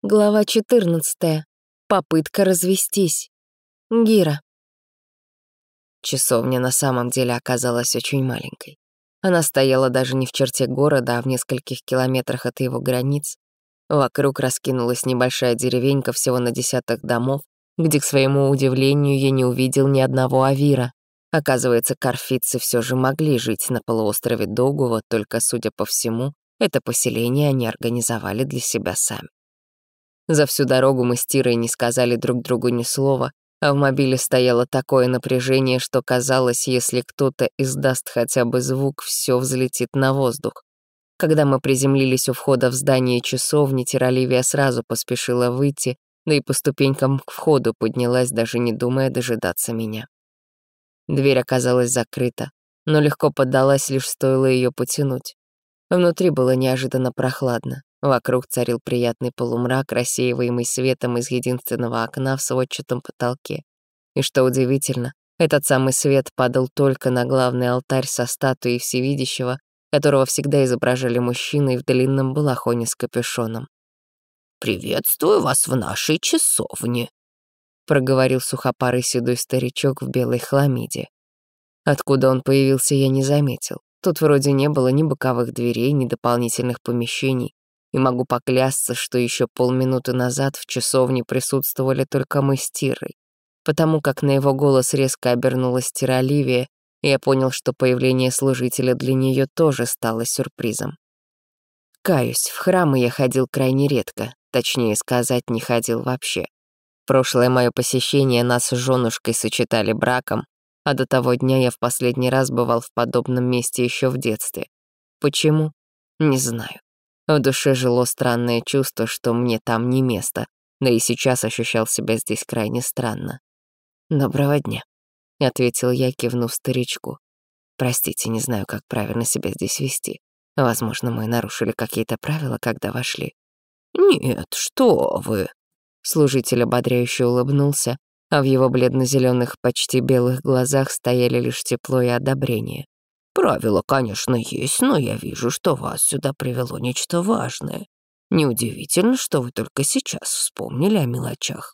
Глава 14. Попытка развестись. Гира. Часовня на самом деле оказалась очень маленькой. Она стояла даже не в черте города, а в нескольких километрах от его границ. Вокруг раскинулась небольшая деревенька всего на десяток домов, где, к своему удивлению, я не увидел ни одного авира. Оказывается, карфитцы все же могли жить на полуострове Догува, только, судя по всему, это поселение они организовали для себя сами. За всю дорогу мы с Тирой не сказали друг другу ни слова, а в мобиле стояло такое напряжение, что казалось, если кто-то издаст хотя бы звук, все взлетит на воздух. Когда мы приземлились у входа в здание часовни, Тираливия сразу поспешила выйти, да и по ступенькам к входу поднялась, даже не думая дожидаться меня. Дверь оказалась закрыта, но легко поддалась, лишь стоило ее потянуть. Внутри было неожиданно прохладно. Вокруг царил приятный полумрак, рассеиваемый светом из единственного окна в сводчатом потолке. И что удивительно, этот самый свет падал только на главный алтарь со статуей Всевидящего, которого всегда изображали мужчиной в длинном балахоне с капюшоном. «Приветствую вас в нашей часовне», — проговорил сухопарый седой старичок в белой хламиде. Откуда он появился, я не заметил. Тут вроде не было ни боковых дверей, ни дополнительных помещений. И могу поклясться, что еще полминуты назад в часовне присутствовали только мы с Тирой. Потому как на его голос резко обернулась Тираливия, я понял, что появление служителя для нее тоже стало сюрпризом. Каюсь, в храмы я ходил крайне редко, точнее сказать, не ходил вообще. Прошлое мое посещение нас с женушкой сочетали браком, а до того дня я в последний раз бывал в подобном месте еще в детстве. Почему? Не знаю. В душе жило странное чувство, что мне там не место, да и сейчас ощущал себя здесь крайне странно. «Доброго дня», — ответил я, кивнув старичку. «Простите, не знаю, как правильно себя здесь вести. Возможно, мы нарушили какие-то правила, когда вошли». «Нет, что вы!» Служитель ободряюще улыбнулся, а в его бледно-зеленых, почти белых глазах стояли лишь тепло и одобрение. «Правила, конечно, есть, но я вижу, что вас сюда привело нечто важное. Неудивительно, что вы только сейчас вспомнили о мелочах».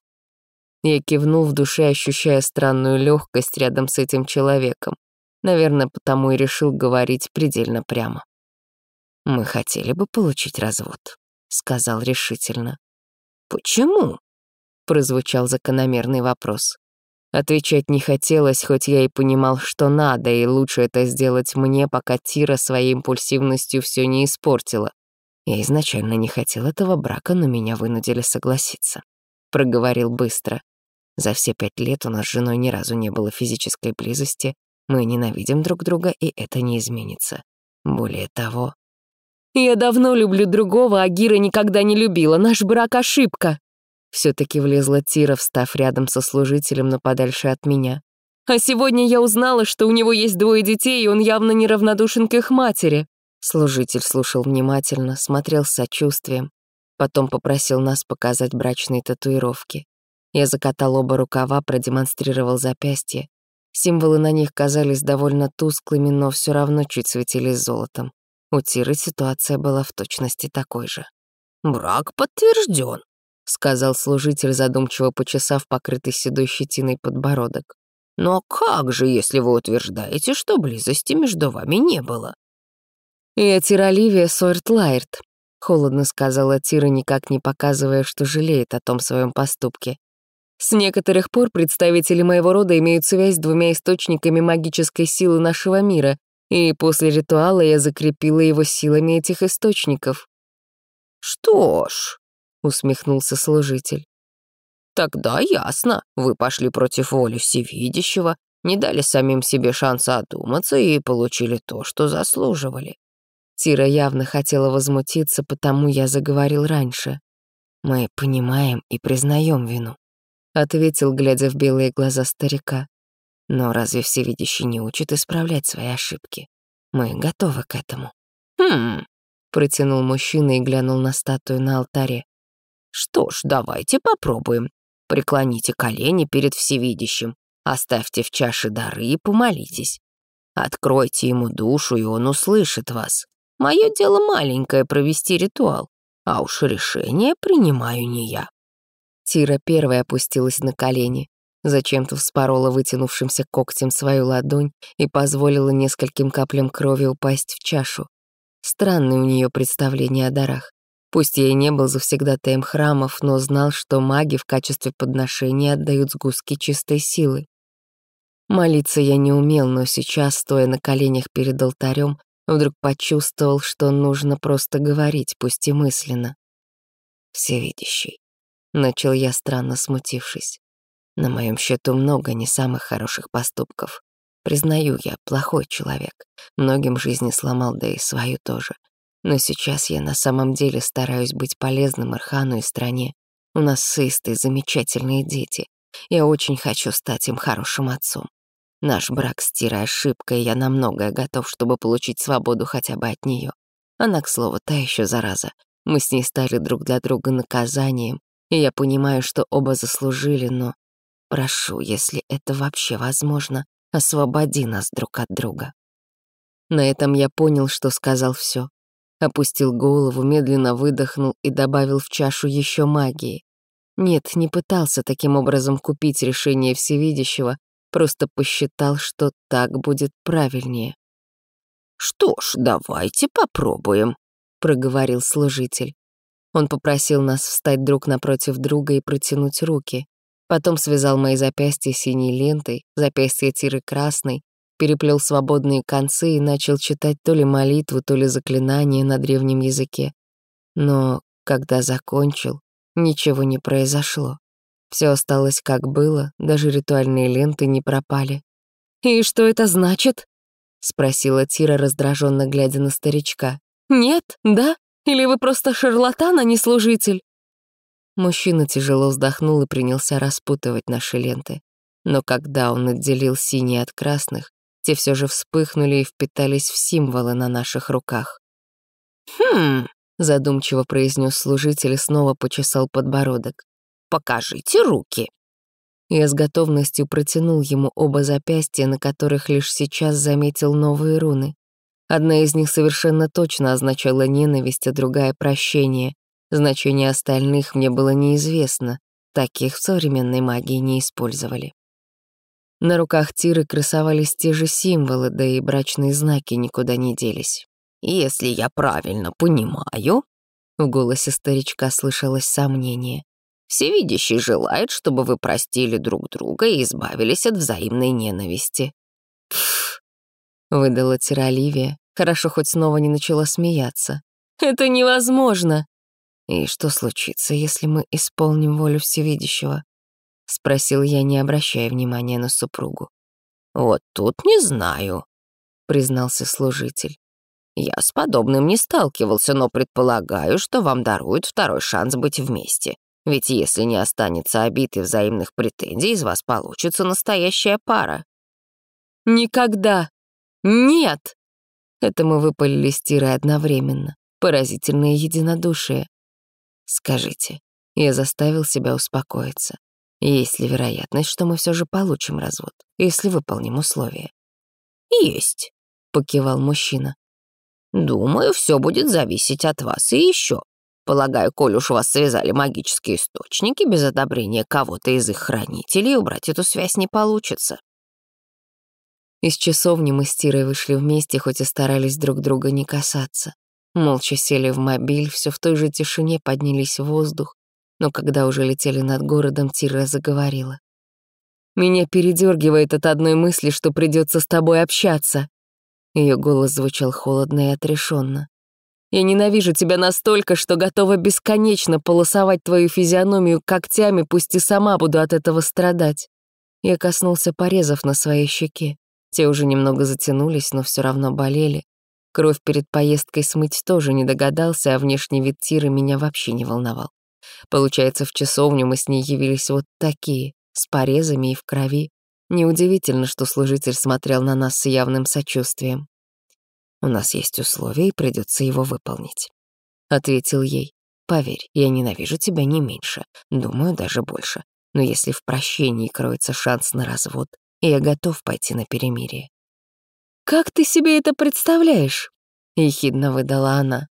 Я кивнул в душе, ощущая странную легкость рядом с этим человеком. Наверное, потому и решил говорить предельно прямо. «Мы хотели бы получить развод», — сказал решительно. «Почему?» — прозвучал закономерный вопрос. Отвечать не хотелось, хоть я и понимал, что надо, и лучше это сделать мне, пока Тира своей импульсивностью все не испортила. Я изначально не хотел этого брака, но меня вынудили согласиться. Проговорил быстро. За все 5 лет у нас с женой ни разу не было физической близости, мы ненавидим друг друга, и это не изменится. Более того... «Я давно люблю другого, а Гира никогда не любила. Наш брак — ошибка!» Все-таки влезла Тира, встав рядом со служителем, но подальше от меня. «А сегодня я узнала, что у него есть 2 детей, и он явно неравнодушен к их матери». Служитель слушал внимательно, смотрел с сочувствием. Потом попросил нас показать брачные татуировки. Я закатал оба рукава, продемонстрировал запястья. Символы на них казались довольно тусклыми, но все равно чуть светились золотом. У Тиры ситуация была в точности такой же. «Брак подтвержден», — сказал служитель, задумчиво почесав покрытый седой щетиной подбородок. «Но как же, если вы утверждаете, что близости между вами не было?» «Я Тираливия Сойртлайрт», — холодно сказала Тира, никак не показывая, что жалеет о том своем поступке. «С некоторых пор представители моего рода имеют связь с 2 источниками магической силы нашего мира, и после ритуала я закрепила его силами этих источников». «Что ж», — усмехнулся служитель. «Тогда ясно. Вы пошли против воли Всевидящего, не дали самим себе шанса одуматься и получили то, что заслуживали». Тира явно хотела возмутиться, потому я заговорил раньше. «Мы понимаем и признаем вину», — ответил, глядя в белые глаза старика. «Но разве Всевидящий не учит исправлять свои ошибки? Мы готовы к этому». Протянул мужчина и глянул на статую на алтаре. «Что ж, давайте попробуем. Преклоните колени перед Всевидящим, оставьте в чаше дары и помолитесь. Откройте ему душу, и он услышит вас. Мое дело маленькое — провести ритуал. А уж решение принимаю не я». Тира первой опустилась на колени, зачем-то вспорола вытянувшимся когтем свою ладонь и позволила нескольким каплям крови упасть в чашу. Странное у нее представление о дарах. Пусть я и не был завсегдатаем храмов, но знал, что маги в качестве подношения отдают сгустки чистой силы. Молиться я не умел, но сейчас, стоя на коленях перед алтарем, вдруг почувствовал, что нужно просто говорить, пусть и мысленно. «Всевидящий», — начал я, странно смутившись. «На моем счету много не самых хороших поступков. Признаю, я плохой человек, многим жизни сломал, да и свою тоже. Но сейчас я на самом деле стараюсь быть полезным Ирхану и стране. У нас с Истой замечательные дети. Я очень хочу стать им хорошим отцом. Наш брак с Тирой ошибка, и я на многое готов, чтобы получить свободу хотя бы от нее. Она, к слову, та еще зараза. Мы с ней стали друг для друга наказанием, и я понимаю, что оба заслужили, но прошу, если это вообще возможно, освободи нас друг от друга». На этом я понял, что сказал все. Опустил голову, медленно выдохнул и добавил в чашу еще магии. Нет, не пытался таким образом купить решение Всевидящего, просто посчитал, что так будет правильнее. «Что ж, давайте попробуем», — проговорил служитель. Он попросил нас встать друг напротив друга и протянуть руки. Потом связал мои запястья синей лентой, запястья Тиры красной, переплел свободные концы и начал читать то ли молитву, то ли заклинание на древнем языке. Но когда закончил, ничего не произошло. Все осталось как было, даже ритуальные ленты не пропали. «И что это значит?» — спросила Тира, раздраженно глядя на старичка. «Нет? Да? Или вы просто шарлатан, а не служитель?» Мужчина тяжело вздохнул и принялся распутывать наши ленты. Но когда он отделил синие от красных, те все же вспыхнули и впитались в символы на наших руках. «Хм», — задумчиво произнес служитель и снова почесал подбородок. «Покажите руки». Я с готовностью протянул ему оба запястья, на которых лишь сейчас заметил новые руны. Одна из них совершенно точно означала ненависть, а другая — прощение. Значение остальных мне было неизвестно, таких в современной магии не использовали. На руках Тиры красовались те же символы, да и брачные знаки никуда не делись. «Если я правильно понимаю», — в голосе старичка слышалось сомнение, «Всевидящий желает, чтобы вы простили друг друга и избавились от взаимной ненависти». «Пф», — выдала Тира Оливия, хорошо хоть снова не начала смеяться. «Это невозможно!» «И что случится, если мы исполним волю Всевидящего?» — спросил я, не обращая внимания на супругу. «Вот тут не знаю», — признался служитель. «Я с подобным не сталкивался, но предполагаю, что вам даруют второй шанс быть вместе. Ведь если не останется обид и взаимных претензий, из вас получится настоящая пара». «Никогда! Нет!» Это мы выпалили с Тирой одновременно. Поразительное единодушие. «Скажите», я заставил себя успокоиться. «Есть ли вероятность, что мы все же получим развод, если выполним условия?» «Есть», — покивал мужчина. «Думаю, все будет зависеть от вас. И еще, полагаю, коль уж вас связали магические источники, без одобрения кого-то из их хранителей убрать эту связь не получится». Из часовни мы с Тирой вышли вместе, хоть и старались друг друга не касаться. Молча сели в мобиль, все в той же тишине поднялись в воздух, но когда уже летели над городом, Тира заговорила. «Меня передергивает от одной мысли, что придется с тобой общаться». Ее голос звучал холодно и отрешенно. «Я ненавижу тебя настолько, что готова бесконечно полосовать твою физиономию когтями, пусть и сама буду от этого страдать». Я коснулся порезов на своей щеке. Те уже немного затянулись, но все равно болели. Кровь перед поездкой смыть тоже не догадался, а внешний вид Тиры меня вообще не волновал. Получается, в часовню мы с ней явились вот такие, с порезами и в крови. Неудивительно, что служитель смотрел на нас с явным сочувствием. «У нас есть условия, и придется его выполнить», — ответил ей. «Поверь, я ненавижу тебя не меньше, думаю, даже больше. Но если в прощении кроется шанс на развод, я готов пойти на перемирие». «Как ты себе это представляешь?» — ехидно выдала она.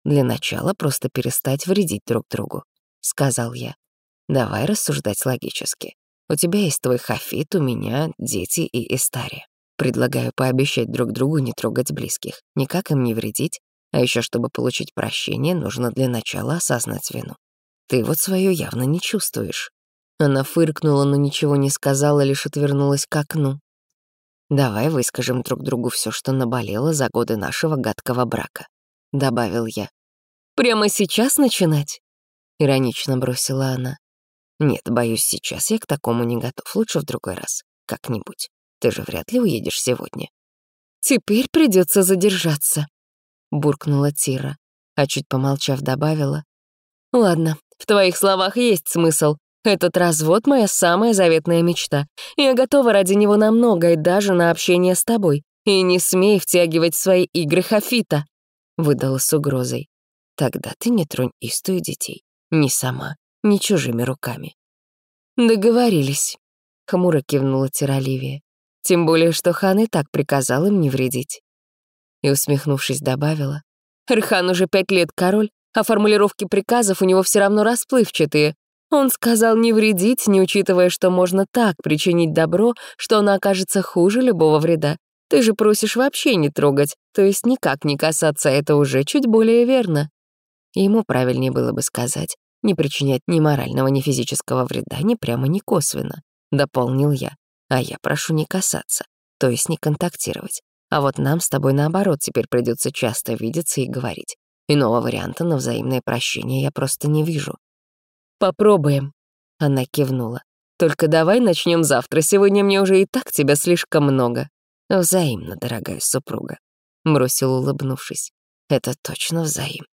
Для начала просто перестать вредить друг другу, сказал я. Давай рассуждать логически. У тебя есть твой Хафит, у меня дети и Истария. Предлагаю пообещать друг другу не трогать близких, никак им не вредить, а еще чтобы получить прощение, нужно для начала осознать вину. Ты вот свою явно не чувствуешь. Она фыркнула, но ничего не сказала, лишь отвернулась к окну. Давай выскажем друг другу все, что наболело за годы нашего гадкого брака, добавил я. Прямо сейчас начинать? Иронично бросила она. Нет, боюсь, сейчас я к такому не готов. Лучше в другой раз. Как-нибудь. Ты же вряд ли уедешь сегодня. Теперь придется задержаться, буркнула Тира, а чуть помолчав добавила. Ладно, в твоих словах есть смысл. Этот развод — моя самая заветная мечта. Я готова ради него на многое, даже на общение с тобой. И не смей втягивать в свои игры Хафита, выдала с угрозой. Тогда ты не тронь Исту и детей. Ни сама, ни чужими руками. Договорились, хмуро кивнула Тираливия. Тем более, что хан и так приказал им не вредить. И, усмехнувшись, добавила. Рхан уже 5 лет король, а формулировки приказов у него все равно расплывчатые. Он сказал не вредить, не учитывая, что можно так причинить добро, что оно окажется хуже любого вреда. Ты же просишь вообще не трогать, то есть никак не касаться, это уже чуть более верно. Ему правильнее было бы сказать, не причинять ни морального, ни физического вреда, ни прямо, ни косвенно, дополнил я. А я прошу не касаться, то есть не контактировать. А вот нам с тобой наоборот теперь придется часто видеться и говорить. Иного варианта на взаимное прощение я просто не вижу. «Попробуем», — она кивнула. «Только давай начнем завтра, сегодня мне уже и так тебя слишком много». «Взаимно, дорогая супруга», — бросил, улыбнувшись. «Это точно взаимно».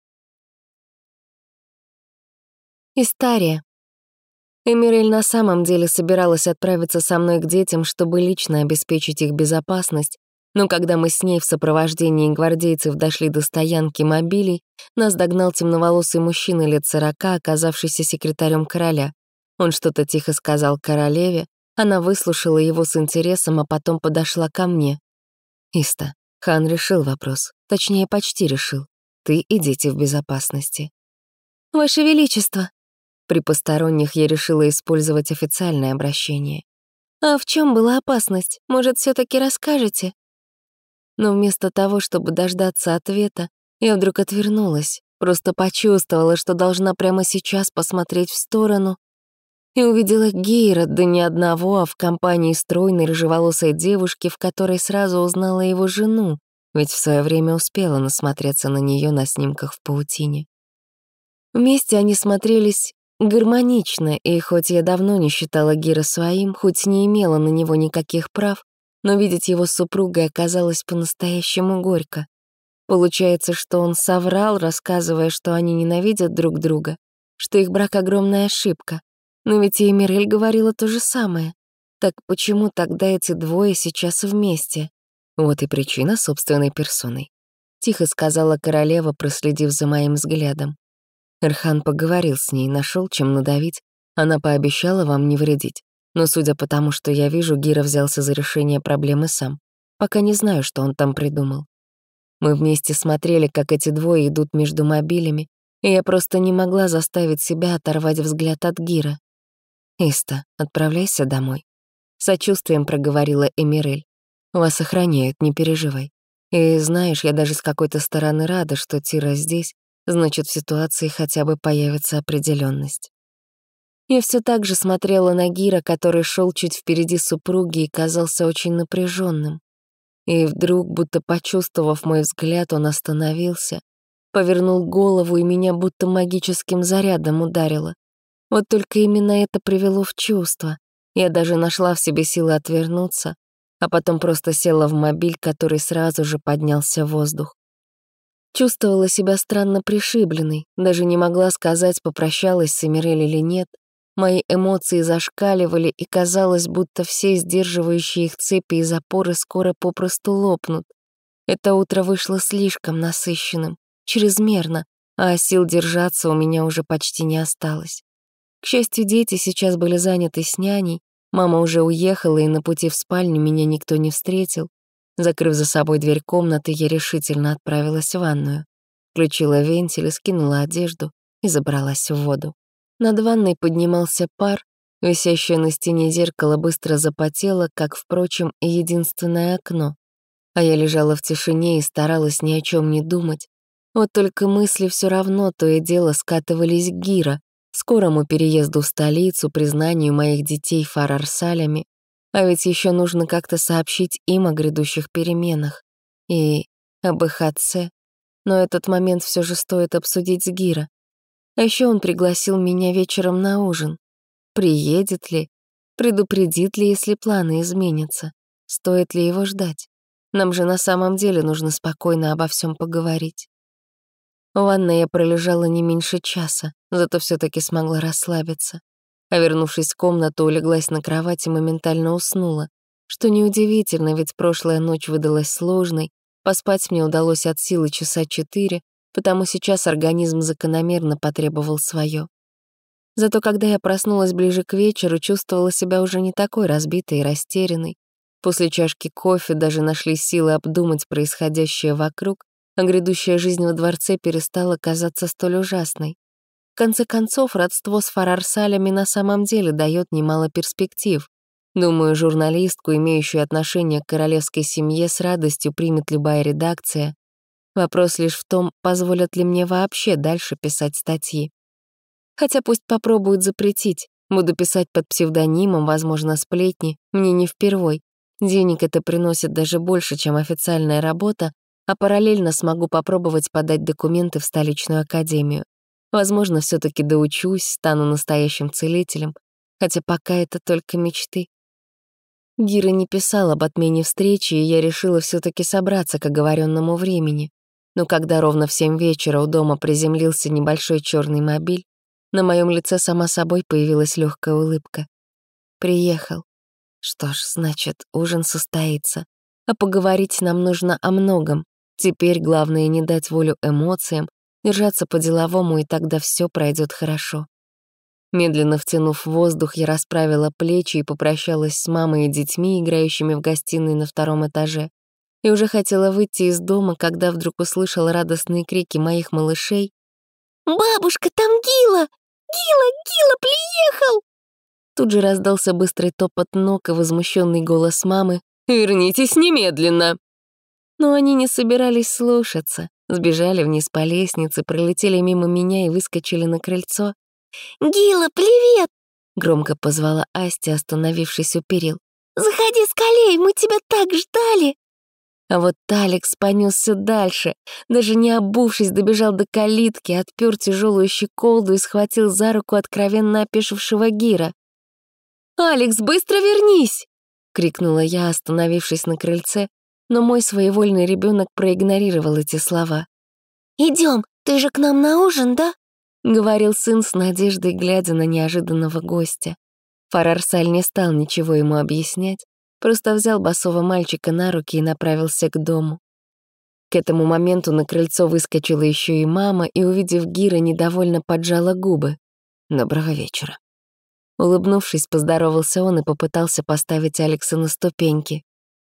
Истария. Эмирель на самом деле собиралась отправиться со мной к детям, чтобы лично обеспечить их безопасность, но когда мы с ней в сопровождении гвардейцев дошли до стоянки мобилей, нас догнал темноволосый мужчина лет 40, оказавшийся секретарем короля. Он что-то тихо сказал королеве, она выслушала его с интересом, а потом подошла ко мне. «Иста, хан решил вопрос, точнее, почти решил. Ты и дети в безопасности». «Ваше Величество», при посторонних я решила использовать официальное обращение. «А в чем была опасность? Может, все таки расскажете?» Но вместо того, чтобы дождаться ответа, я вдруг отвернулась, просто почувствовала, что должна прямо сейчас посмотреть в сторону, и увидела Гейра, да не одного, а в компании стройной рыжеволосой девушки, в которой сразу узнала его жену, ведь в свое время успела насмотреться на нее на снимках в паутине. Вместе они смотрелись гармонично, и хоть я давно не считала Гира своим, хоть не имела на него никаких прав, но видеть его с супругой оказалось по-настоящему горько. Получается, что он соврал, рассказывая, что они ненавидят друг друга, что их брак — огромная ошибка. Но ведь и Эмирель говорила то же самое. Так почему тогда эти двое сейчас вместе? Вот и причина собственной персоной. Тихо сказала королева, проследив за моим взглядом. Эрхан поговорил с ней, нашел, чем надавить. Она пообещала вам не вредить. Но судя по тому, что я вижу, Гира взялся за решение проблемы сам. Пока не знаю, что он там придумал. Мы вместе смотрели, как эти двое идут между мобилями, и я просто не могла заставить себя оторвать взгляд от Гира. «Иста, отправляйся домой», — сочувствием проговорила Эмирель. «Вас охраняют, не переживай. И знаешь, я даже с какой-то стороны рада, что Тира здесь, значит, в ситуации хотя бы появится определенность». Я все так же смотрела на Гира, который шел чуть впереди супруги и казался очень напряженным. И вдруг, будто почувствовав мой взгляд, он остановился, повернул голову, и меня будто магическим зарядом ударило. Вот только именно это привело в чувство. Я даже нашла в себе силы отвернуться, а потом просто села в мобиль, который сразу же поднялся в воздух. Чувствовала себя странно пришибленной, даже не могла сказать, попрощалась с Эмирель или нет. Мои эмоции зашкаливали, и казалось, будто все сдерживающие их цепи и запоры скоро попросту лопнут. Это утро вышло слишком насыщенным, чрезмерно, а сил держаться у меня уже почти не осталось. К счастью, дети сейчас были заняты с няней, мама уже уехала, и на пути в спальню меня никто не встретил. Закрыв за собой дверь комнаты, я решительно отправилась в ванную. включила вентиль, скинула одежду и забралась в воду. Над ванной поднимался пар, висящее на стене зеркало быстро запотело, как, впрочем, и единственное окно. А я лежала в тишине и старалась ни о чем не думать. Вот только мысли все равно то и дело скатывались к Гира, скорому переезду в столицу, признанию моих детей Фар-Арсалями. А ведь еще нужно как-то сообщить им о грядущих переменах. И об их отце. Но этот момент все же стоит обсудить с Гира. А еще он пригласил меня вечером на ужин. Приедет ли? Предупредит ли, если планы изменятся? Стоит ли его ждать? Нам же на самом деле нужно спокойно обо всем поговорить. В ванной я пролежала не меньше часа, зато все таки смогла расслабиться. А вернувшись в комнату, улеглась на кровать и моментально уснула. Что неудивительно, ведь прошлая ночь выдалась сложной, поспать мне удалось от силы часа 4, потому сейчас организм закономерно потребовал свое. Зато когда я проснулась ближе к вечеру, чувствовала себя уже не такой разбитой и растерянной. После чашки кофе даже нашлись силы обдумать происходящее вокруг, а грядущая жизнь во дворце перестала казаться столь ужасной. В конце концов, родство с Фар-Арсалями на самом деле дает немало перспектив. Думаю, журналистку, имеющую отношение к королевской семье, с радостью примет любая редакция. Вопрос лишь в том, позволят ли мне вообще дальше писать статьи. Хотя пусть попробуют запретить. Буду писать под псевдонимом, возможно, сплетни, мне не впервой. Денег это приносит даже больше, чем официальная работа, а параллельно смогу попробовать подать документы в столичную академию. Возможно, все таки доучусь, стану настоящим целителем, хотя пока это только мечты. Гира не писал об отмене встречи, и я решила все таки собраться к оговоренному времени. Но когда ровно в 7 вечера у дома приземлился небольшой черный мобиль, на моем лице сама собой появилась легкая улыбка. Приехал. Что ж, значит, ужин состоится. А поговорить нам нужно о многом. Теперь главное не дать волю эмоциям, держаться по-деловому, и тогда все пройдет хорошо. Медленно втянув воздух, я расправила плечи и попрощалась с мамой и детьми, играющими в гостиной на 2-м этаже. И уже хотела выйти из дома, когда вдруг услышала радостные крики моих малышей. «Бабушка, там Гила! Гила приехал!» Тут же раздался быстрый топот ног и возмущенный голос мамы. «Вернитесь немедленно!» Но они не собирались слушаться. Сбежали вниз по лестнице, пролетели мимо меня и выскочили на крыльцо. «Гила, привет!» — громко позвала Асти, остановившись у перил. «Заходи скорей, мы тебя так ждали!» А вот Алекс понесся дальше, даже не обувшись, добежал до калитки, отпер тяжелую щеколду и схватил за руку откровенно опешившего Гира. «Алекс, быстро вернись!» — крикнула я, остановившись на крыльце, но мой своевольный ребенок проигнорировал эти слова. «Идем, ты же к нам на ужин, да?» — говорил сын с надеждой, глядя на неожиданного гостя. Фар-Арсаль не стал ничего ему объяснять, просто взял босого мальчика на руки и направился к дому. К этому моменту на крыльцо выскочила еще и мама и, увидев Гира, недовольно поджала губы. «Доброго вечера». Улыбнувшись, поздоровался он и попытался поставить Алекса на ступеньки.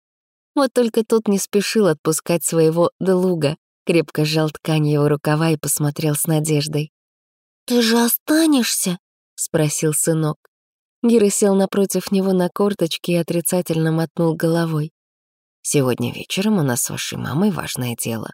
Вот только тот не спешил отпускать своего Делуга, крепко сжал ткань его рукава и посмотрел с надеждой. «Ты же останешься?» — спросил сынок. Гира сел напротив него на корточки и отрицательно мотнул головой. «Сегодня вечером у нас с вашей мамой важное дело».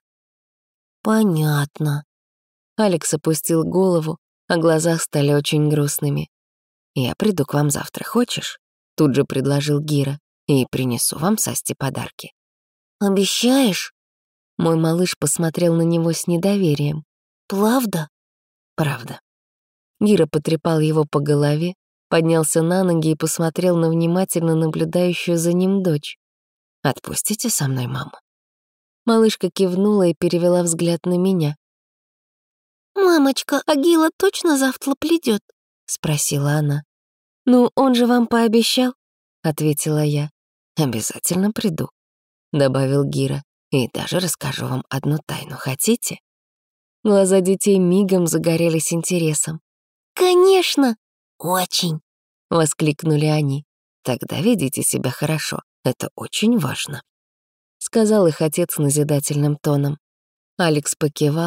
«Понятно». Алекс опустил голову, а глаза стали очень грустными. «Я приду к вам завтра, хочешь?» — тут же предложил Гира. «И принесу вам с Асти подарки». «Обещаешь?» Мой малыш посмотрел на него с недоверием. «Правда?» «Правда». Гира потрепал его по голове, поднялся на ноги и посмотрел на внимательно наблюдающую за ним дочь. «Отпустите со мной маму?» Малышка кивнула и перевела взгляд на меня. «Мамочка, а Гила точно завтра придет?» — спросила она. «Ну, он же вам пообещал», — ответила я. «Обязательно приду», — добавил Гира. «И даже расскажу вам одну тайну. Хотите?» Глаза детей мигом загорелись интересом. «Конечно!» «Очень!» — воскликнули они. «Тогда ведите себя хорошо. Это очень важно», — сказал их отец назидательным тоном. Алекс покивал,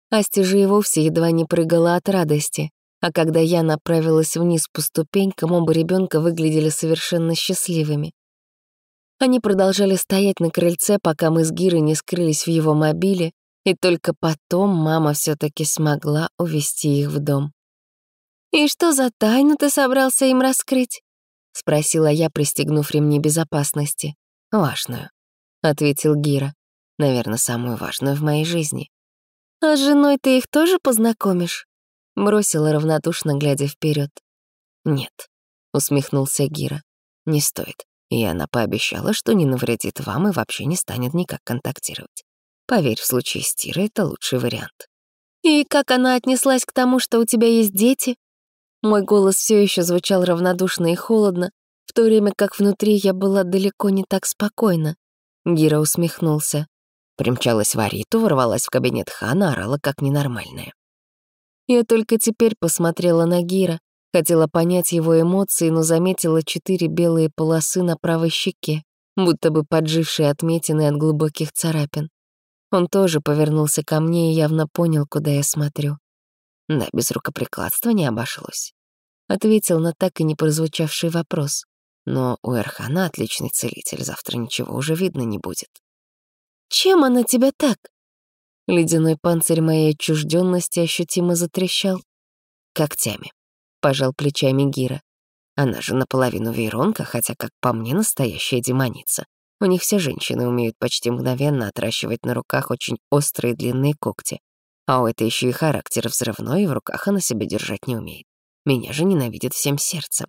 Асти же и вовсе едва не прыгала от радости, а когда я направилась вниз по ступенькам, оба ребенка выглядели совершенно счастливыми. Они продолжали стоять на крыльце, пока мы с Гирой не скрылись в его мобиле, и только потом мама все-таки смогла увести их в дом. «И что за тайну ты собрался им раскрыть?» — спросила я, пристегнув ремни безопасности. «Важную», — ответил Гира. «Наверное, самую важную в моей жизни». «А с женой ты их тоже познакомишь?» — бросила равнодушно, глядя вперед. «Нет», — усмехнулся Гира. «Не стоит. И она пообещала, что не навредит вам и вообще не станет никак контактировать. Поверь, в случае с Тирой это лучший вариант». «И как она отнеслась к тому, что у тебя есть дети?» Мой голос все еще звучал равнодушно и холодно, в то время как внутри я была далеко не так спокойна. Гира усмехнулся. Примчалась в Ариту, ворвалась в кабинет Хана, орала как ненормальная. Я только теперь посмотрела на Гира, хотела понять его эмоции, но заметила 4 белые полосы на правой щеке, будто бы поджившие отметины от глубоких царапин. Он тоже повернулся ко мне и явно понял, куда я смотрю. Да, без рукоприкладства не обошлось. Ответил на так и не прозвучавший вопрос. Но у Эрхана отличный целитель, завтра ничего уже видно не будет. «Чем она тебя так?» Ледяной панцирь моей отчужденности ощутимо затрещал. «Когтями», — пожал плечами Гира. «Она же наполовину вейронка, хотя, как по мне, настоящая демоница. У них все женщины умеют почти мгновенно отращивать на руках очень острые длинные когти. А у этой еще и характер взрывной, и в руках она себя держать не умеет. Меня же ненавидит всем сердцем».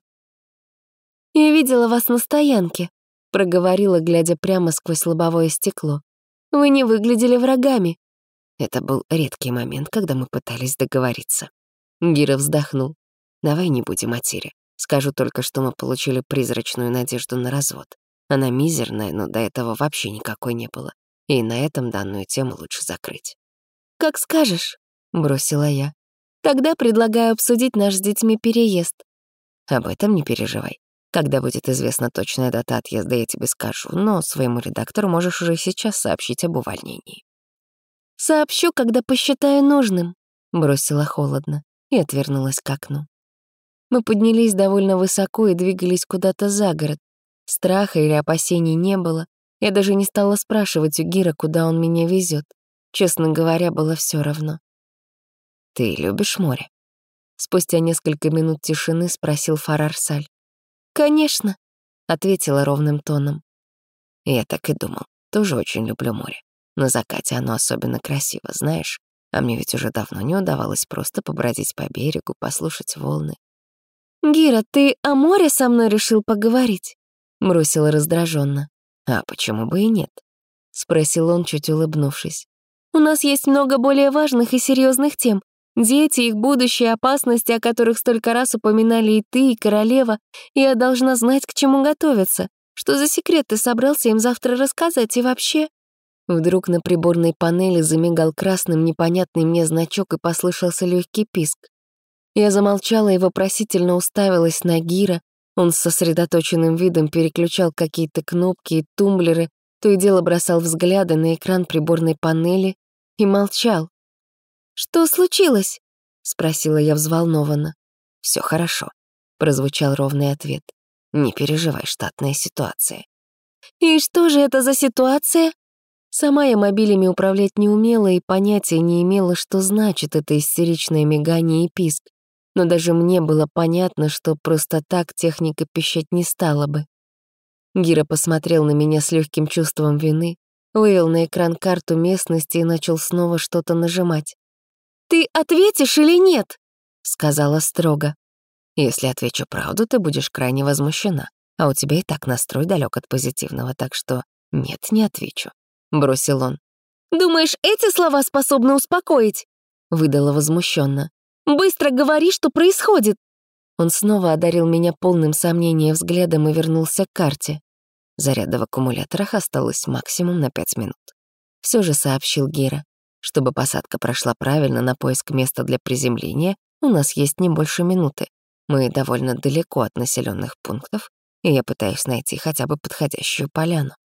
«Я видела вас на стоянке», — проговорила, глядя прямо сквозь лобовое стекло. «Вы не выглядели врагами». Это был редкий момент, когда мы пытались договориться. Гира вздохнул. «Давай не будем о Тире. Скажу только, что мы получили призрачную надежду на развод. Она мизерная, но до этого вообще никакой не было. И на этом данную тему лучше закрыть». «Как скажешь», — бросила я. «Тогда предлагаю обсудить наш с детьми переезд». «Об этом не переживай. Когда будет известна точная дата отъезда, я тебе скажу, но своему редактору можешь уже сейчас сообщить об увольнении». «Сообщу, когда посчитаю нужным», — бросила холодно и отвернулась к окну. Мы поднялись довольно высоко и двигались куда-то за город. Страха или опасений не было. Я даже не стала спрашивать у Гира, куда он меня везет. Честно говоря, было все равно. «Ты любишь море?» Спустя несколько минут тишины спросил Фарар Саль. «Конечно», — ответила ровным тоном. «Я так и думал. Тоже очень люблю море. На закате оно особенно красиво, знаешь. А мне ведь уже давно не удавалось просто побродить по берегу, послушать волны». «Гира, ты о море со мной решил поговорить?» — бросила раздраженно. «А почему бы и нет?» — спросил он, чуть улыбнувшись. «У нас есть много более важных и серьезных тем. Дети, их будущее, опасности, о которых столько раз упоминали и ты, и королева. И я должна знать, к чему готовиться. Что за секрет ты собрался им завтра рассказать и вообще?» Вдруг на приборной панели замигал красным непонятный мне значок и послышался легкий писк. Я замолчала и вопросительно уставилась на Гира. Он с сосредоточенным видом переключал какие-то кнопки и тумблеры, то и дело бросал взгляды на экран приборной панели и молчал. «Что случилось?» — спросила я взволнованно. «Все хорошо», — прозвучал ровный ответ. «Не переживай, штатная ситуация». «И что же это за ситуация?» Сама я мобилями управлять не умела и понятия не имела, что значит это истеричное мигание и писк. Но даже мне было понятно, что просто так техника пищать не стала бы. Гира посмотрел на меня с легким чувством вины, вывел на экран карту местности и начал снова что-то нажимать. «Ты ответишь или нет?» — сказала строго. «Если отвечу правду, ты будешь крайне возмущена, а у тебя и так настрой далек от позитивного, так что нет, не отвечу», — бросил он. «Думаешь, эти слова способны успокоить?» — выдала возмущенно. «Быстро говори, что происходит!» Он снова одарил меня полным сомнения взглядом и вернулся к карте. Заряда в аккумуляторах осталось максимум на 5 минут. Все же сообщил Гира. Чтобы посадка прошла правильно, на поиск места для приземления у нас есть не больше минуты. Мы довольно далеко от населенных пунктов, и я пытаюсь найти хотя бы подходящую поляну.